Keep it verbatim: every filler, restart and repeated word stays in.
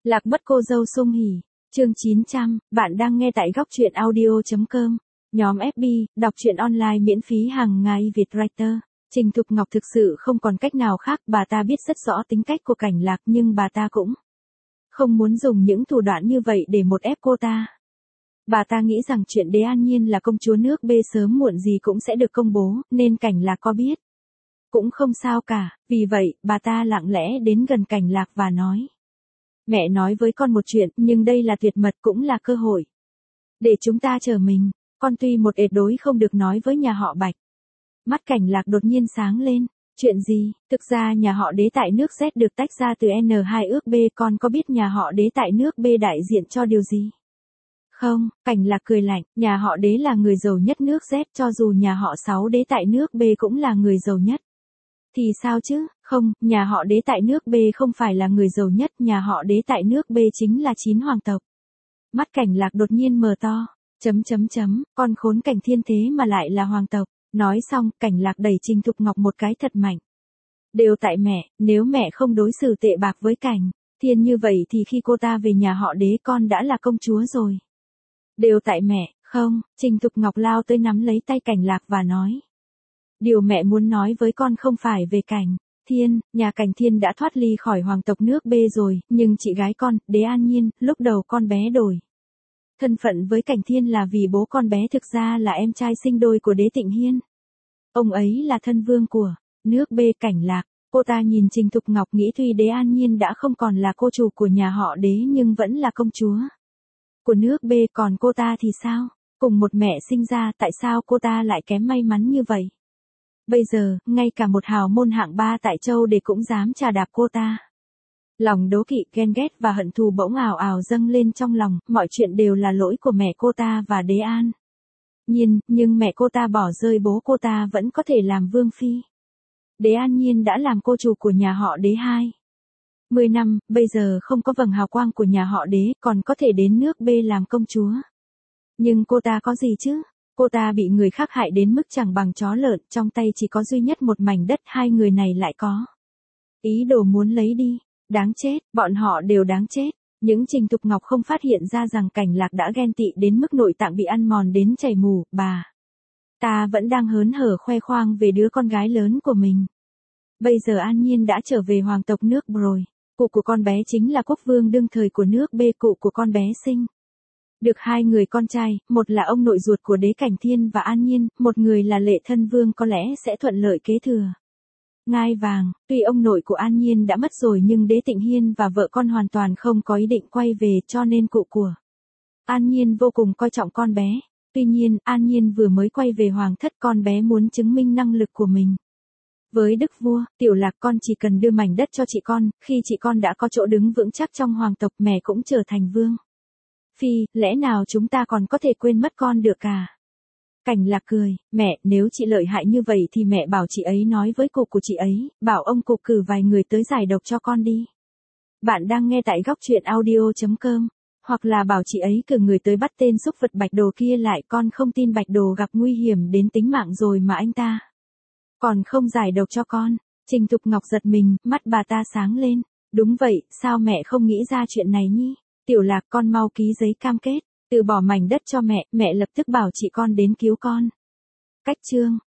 Lạc mất cô dâu sung hỉ. Chương chín trăm, bạn đang nghe tại góc truyện audio chấm com. Nhóm ép bê, đọc truyện online miễn phí hàng ngày Việt Writer. Trình Thục Ngọc thực sự không còn cách nào khác, bà ta biết rất rõ tính cách của Cảnh Lạc nhưng bà ta cũng không muốn dùng những thủ đoạn như vậy để một ép cô ta. Bà ta nghĩ rằng chuyện Đế An Nhiên là công chúa nước B sớm muộn gì cũng sẽ được công bố, nên Cảnh Lạc có biết cũng không sao cả, vì vậy, bà ta lặng lẽ đến gần Cảnh Lạc và nói. Mẹ nói với con một chuyện, nhưng đây là tuyệt mật cũng là cơ hội. Để chúng ta chờ mình, con tuy một ệt đối không được nói với nhà họ Bạch. Mắt Cảnh Lạc đột nhiên sáng lên, chuyện gì, thực ra nhà họ Đế tại nước Z được tách ra từ N hai ước B, con có biết nhà họ Đế tại nước B đại diện cho điều gì? Không, Cảnh Lạc cười lạnh, nhà họ Đế là người giàu nhất nước Z, cho dù nhà họ Sáu Đế tại nước B cũng là người giàu nhất. Thì sao chứ, không, nhà họ Đế tại nước B không phải là người giàu nhất, nhà họ Đế tại nước B chính là chín hoàng tộc. Mắt Cảnh Lạc đột nhiên mở to, chấm chấm chấm, con khốn Cảnh Thiên thế mà lại là hoàng tộc. Nói xong, Cảnh Lạc đẩy Trình Thục Ngọc một cái thật mạnh. Đều tại mẹ, nếu mẹ không đối xử tệ bạc với Cảnh Thiên như vậy thì khi cô ta về nhà họ Đế con đã là công chúa rồi. Đều tại mẹ, không, Trình Thục Ngọc lao tới nắm lấy tay Cảnh Lạc và nói. Điều mẹ muốn nói với con không phải về Cảnh Thiên, nhà Cảnh Thiên đã thoát ly khỏi hoàng tộc nước B rồi, nhưng chị gái con, Đế An Nhiên, lúc đầu con bé đổi thân phận với Cảnh Thiên là vì bố con bé thực ra là em trai sinh đôi của Đế Tịnh Hiên. Ông ấy là thân vương của nước B. Cảnh Lạc. Cô ta nhìn Trình Thục Ngọc nghĩ tuy Đế An Nhiên đã không còn là cô chủ của nhà họ Đế nhưng vẫn là công chúa của nước B, còn cô ta thì sao? Cùng một mẹ sinh ra, tại sao cô ta lại kém may mắn như vậy? Bây giờ, ngay cả một hào môn hạng ba tại châu Đế cũng dám chà đạp cô ta. Lòng đố kỵ, ghen ghét và hận thù bỗng ào ào dâng lên trong lòng, mọi chuyện đều là lỗi của mẹ cô ta và Đế An Nhiên, nhưng mẹ cô ta bỏ rơi bố cô ta vẫn có thể làm vương phi. Đế An Nhiên đã làm cô chủ của nhà họ Đế hai mươi năm, bây giờ không có vầng hào quang của nhà họ Đế, còn có thể đến nước B làm công chúa. Nhưng cô ta có gì chứ? Cô ta bị người khác hại đến mức chẳng bằng chó lợn, trong tay chỉ có duy nhất một mảnh đất, hai người này lại có ý đồ muốn lấy đi. Đáng chết, bọn họ đều đáng chết. Những Trình Thục Ngọc không phát hiện ra rằng Cảnh Lạc đã ghen tị đến mức nội tạng bị ăn mòn đến chảy mù, bà ta vẫn đang hớn hở khoe khoang về đứa con gái lớn của mình. Bây giờ An Nhiên đã trở về hoàng tộc nước B rồi. Cụ của con bé chính là quốc vương đương thời của nước B, cụ của con bé sinh được hai người con trai, một là ông nội ruột của Đế Cảnh Thiên và An Nhiên, một người là Lệ Thân Vương có lẽ sẽ thuận lợi kế thừa ngai vàng. Tuy ông nội của An Nhiên đã mất rồi nhưng Đế Tịnh Hiên và vợ con hoàn toàn không có ý định quay về, cho nên cụ của An Nhiên vô cùng coi trọng con bé. Tuy nhiên, An Nhiên vừa mới quay về hoàng thất, con bé muốn chứng minh năng lực của mình với đức vua. Tiểu Lạc, con chỉ cần đưa mảnh đất cho chị con, khi chị con đã có chỗ đứng vững chắc trong hoàng tộc, mẹ cũng trở thành vương phi, lẽ nào chúng ta còn có thể quên mất con được à? Cảnh Lạc cười, mẹ, nếu chị lợi hại như vậy thì mẹ bảo chị ấy nói với cụ của chị ấy, bảo ông cụ cử vài người tới giải độc cho con đi. Bạn đang nghe tại góc truyện audio chấm com, hoặc là bảo chị ấy cử người tới bắt tên xúc vật Bạch Đồ kia lại, con không tin Bạch Đồ gặp nguy hiểm đến tính mạng rồi mà anh ta còn không giải độc cho con. Trình Thục Ngọc giật mình, mắt bà ta sáng lên. Đúng vậy, sao mẹ không nghĩ ra chuyện này nhỉ? Tiểu Lạc, con mau ký giấy cam kết, từ bỏ mảnh đất cho mẹ, mẹ lập tức bảo chị con đến cứu con. Cách chương